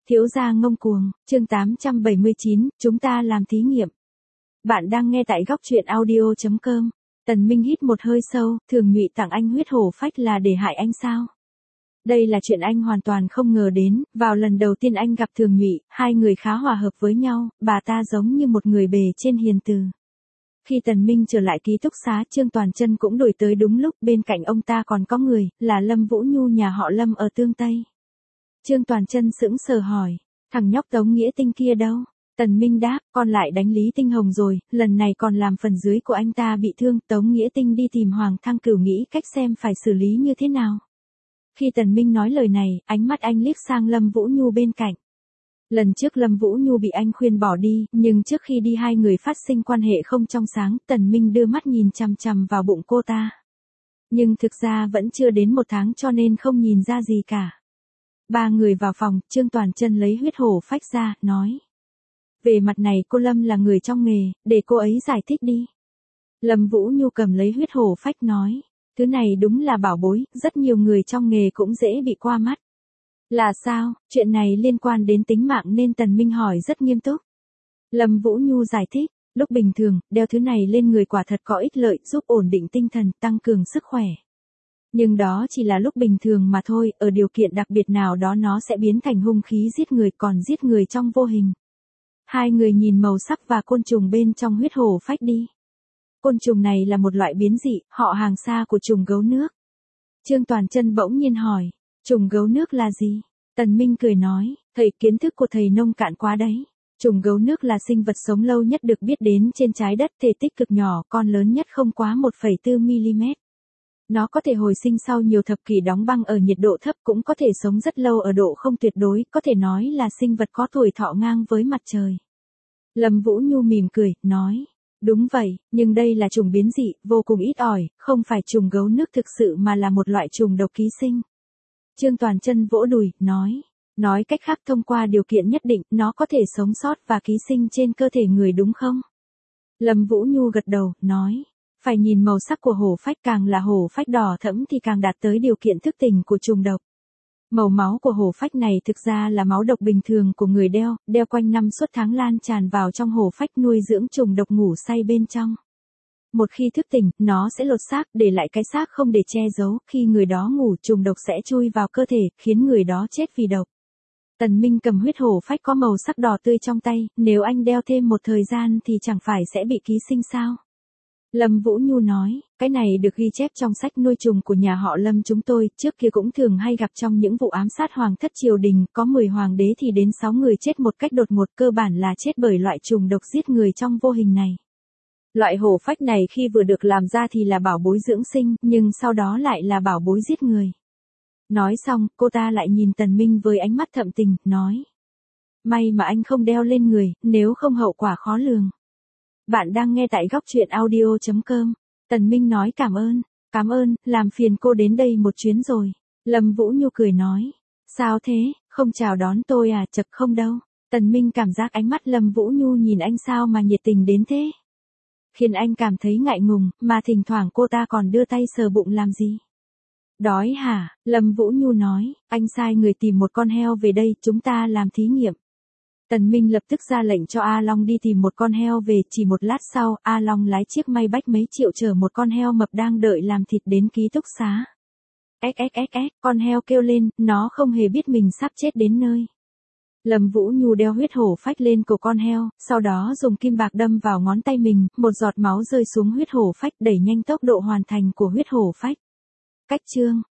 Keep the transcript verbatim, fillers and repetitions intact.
Thiếu gia ngông cuồng, chương tám trăm bảy mươi chín, chúng ta làm thí nghiệm. Bạn đang nghe tại góc truyện audio chấm com. Tần Minh hít một hơi sâu, Thường Nhụy tặng anh huyết hổ phách là để hại anh sao? Đây là chuyện anh hoàn toàn không ngờ đến, vào lần đầu tiên anh gặp Thường Nhụy, hai người khá hòa hợp với nhau, bà ta giống như một người bề trên hiền từ. Khi Tần Minh trở lại ký túc xá, Trương Toàn Chân cũng đổi tới đúng lúc, bên cạnh ông ta còn có người, là Lâm Vũ Nhu nhà họ Lâm ở Tương Tây. Trương Toàn Chân sững sờ hỏi, thằng nhóc Tống Nghĩa Tinh kia đâu? Tần Minh đáp, con lại đánh Lý Tinh Hồng rồi, lần này còn làm phần dưới của anh ta bị thương, Tống Nghĩa Tinh đi tìm Hoàng Thăng Cửu nghĩ cách xem phải xử lý như thế nào. Khi Tần Minh nói lời này, ánh mắt anh liếc sang Lâm Vũ Nhu bên cạnh. Lần trước Lâm Vũ Nhu bị anh khuyên bỏ đi, nhưng trước khi đi hai người phát sinh quan hệ không trong sáng, Tần Minh đưa mắt nhìn chằm chằm vào bụng cô ta. Nhưng thực ra vẫn chưa đến một tháng cho nên không nhìn ra gì cả. Ba người vào phòng, Trương Toàn Chân lấy huyết hổ phách ra, nói. Về mặt này cô Lâm là người trong nghề, để cô ấy giải thích đi. Lâm Vũ Nhu cầm lấy huyết hổ phách nói. Thứ này đúng là bảo bối, rất nhiều người trong nghề cũng dễ bị qua mắt. Là sao, chuyện này liên quan đến tính mạng nên Tần Minh hỏi rất nghiêm túc. Lâm Vũ Nhu giải thích, lúc bình thường, đeo thứ này lên người quả thật có ích lợi, giúp ổn định tinh thần, tăng cường sức khỏe. Nhưng đó chỉ là lúc bình thường mà thôi, ở điều kiện đặc biệt nào đó nó sẽ biến thành hung khí giết người, còn giết người trong vô hình. Hai người nhìn màu sắc và côn trùng bên trong huyết hổ phách đi. Côn trùng này là một loại biến dị, họ hàng xa của trùng gấu nước. Trương Toàn Chân bỗng nhiên hỏi, trùng gấu nước là gì? Tần Minh cười nói, thầy kiến thức của thầy nông cạn quá đấy. Trùng gấu nước là sinh vật sống lâu nhất được biết đến trên trái đất, thể tích cực nhỏ, con lớn nhất không quá một phẩy bốn mi-li-mét. Nó có thể hồi sinh sau nhiều thập kỷ đóng băng ở nhiệt độ thấp, cũng có thể sống rất lâu ở độ không tuyệt đối, có thể nói là sinh vật có tuổi thọ ngang với mặt trời. Lâm Vũ Nhu mỉm cười, nói, đúng vậy, nhưng đây là trùng biến dị, vô cùng ít ỏi, không phải trùng gấu nước thực sự mà là một loại trùng độc ký sinh. Trương Toàn Chân vỗ đùi, nói, nói cách khác thông qua điều kiện nhất định, nó có thể sống sót và ký sinh trên cơ thể người đúng không? Lâm Vũ Nhu gật đầu, nói, phải nhìn màu sắc của hổ phách, càng là hổ phách đỏ thẫm thì càng đạt tới điều kiện thức tỉnh của trùng độc. Màu máu của hổ phách này thực ra là máu độc bình thường của người đeo, đeo quanh năm suốt tháng lan tràn vào trong hổ phách nuôi dưỡng trùng độc ngủ say bên trong. Một khi thức tỉnh, nó sẽ lột xác, để lại cái xác không để che giấu, khi người đó ngủ trùng độc sẽ chui vào cơ thể, khiến người đó chết vì độc. Tần Minh cầm huyết hổ phách có màu sắc đỏ tươi trong tay, nếu anh đeo thêm một thời gian thì chẳng phải sẽ bị ký sinh sao? Lâm Vũ Nhu nói, cái này được ghi chép trong sách nuôi trùng của nhà họ Lâm chúng tôi, trước kia cũng thường hay gặp trong những vụ ám sát hoàng thất triều đình, có mười hoàng đế thì đến sáu người chết một cách đột ngột, cơ bản là chết bởi loại trùng độc giết người trong vô hình này. Loại hổ phách này khi vừa được làm ra thì là bảo bối dưỡng sinh, nhưng sau đó lại là bảo bối giết người. Nói xong, cô ta lại nhìn Tần Minh với ánh mắt thậm tình, nói. May mà anh không đeo lên người, nếu không hậu quả khó lường. Bạn đang nghe tại góc truyện audio chấm com. Tần Minh nói cảm ơn, cảm ơn, làm phiền cô đến đây một chuyến rồi. Lâm Vũ Nhu cười nói, sao thế, không chào đón tôi à, chật không đâu. Tần Minh cảm giác ánh mắt Lâm Vũ Nhu nhìn anh sao mà nhiệt tình đến thế. Khiến anh cảm thấy ngại ngùng, mà thỉnh thoảng cô ta còn đưa tay sờ bụng làm gì. Đói hả, Lâm Vũ Nhu nói, anh sai người tìm một con heo về đây, chúng ta làm thí nghiệm. Tần Minh lập tức ra lệnh cho A Long đi tìm một con heo về, chỉ một lát sau, A Long lái chiếc may bách mấy triệu chở một con heo mập đang đợi làm thịt đến ký túc xá. Ếch ếch ếch ếch, con heo kêu lên, nó không hề biết mình sắp chết đến nơi. Lâm Vũ Nhu đeo huyết hổ phách lên cổ con heo, sau đó dùng kim bạc đâm vào ngón tay mình, một giọt máu rơi xuống huyết hổ phách, đẩy nhanh tốc độ hoàn thành của huyết hổ phách. Cách chương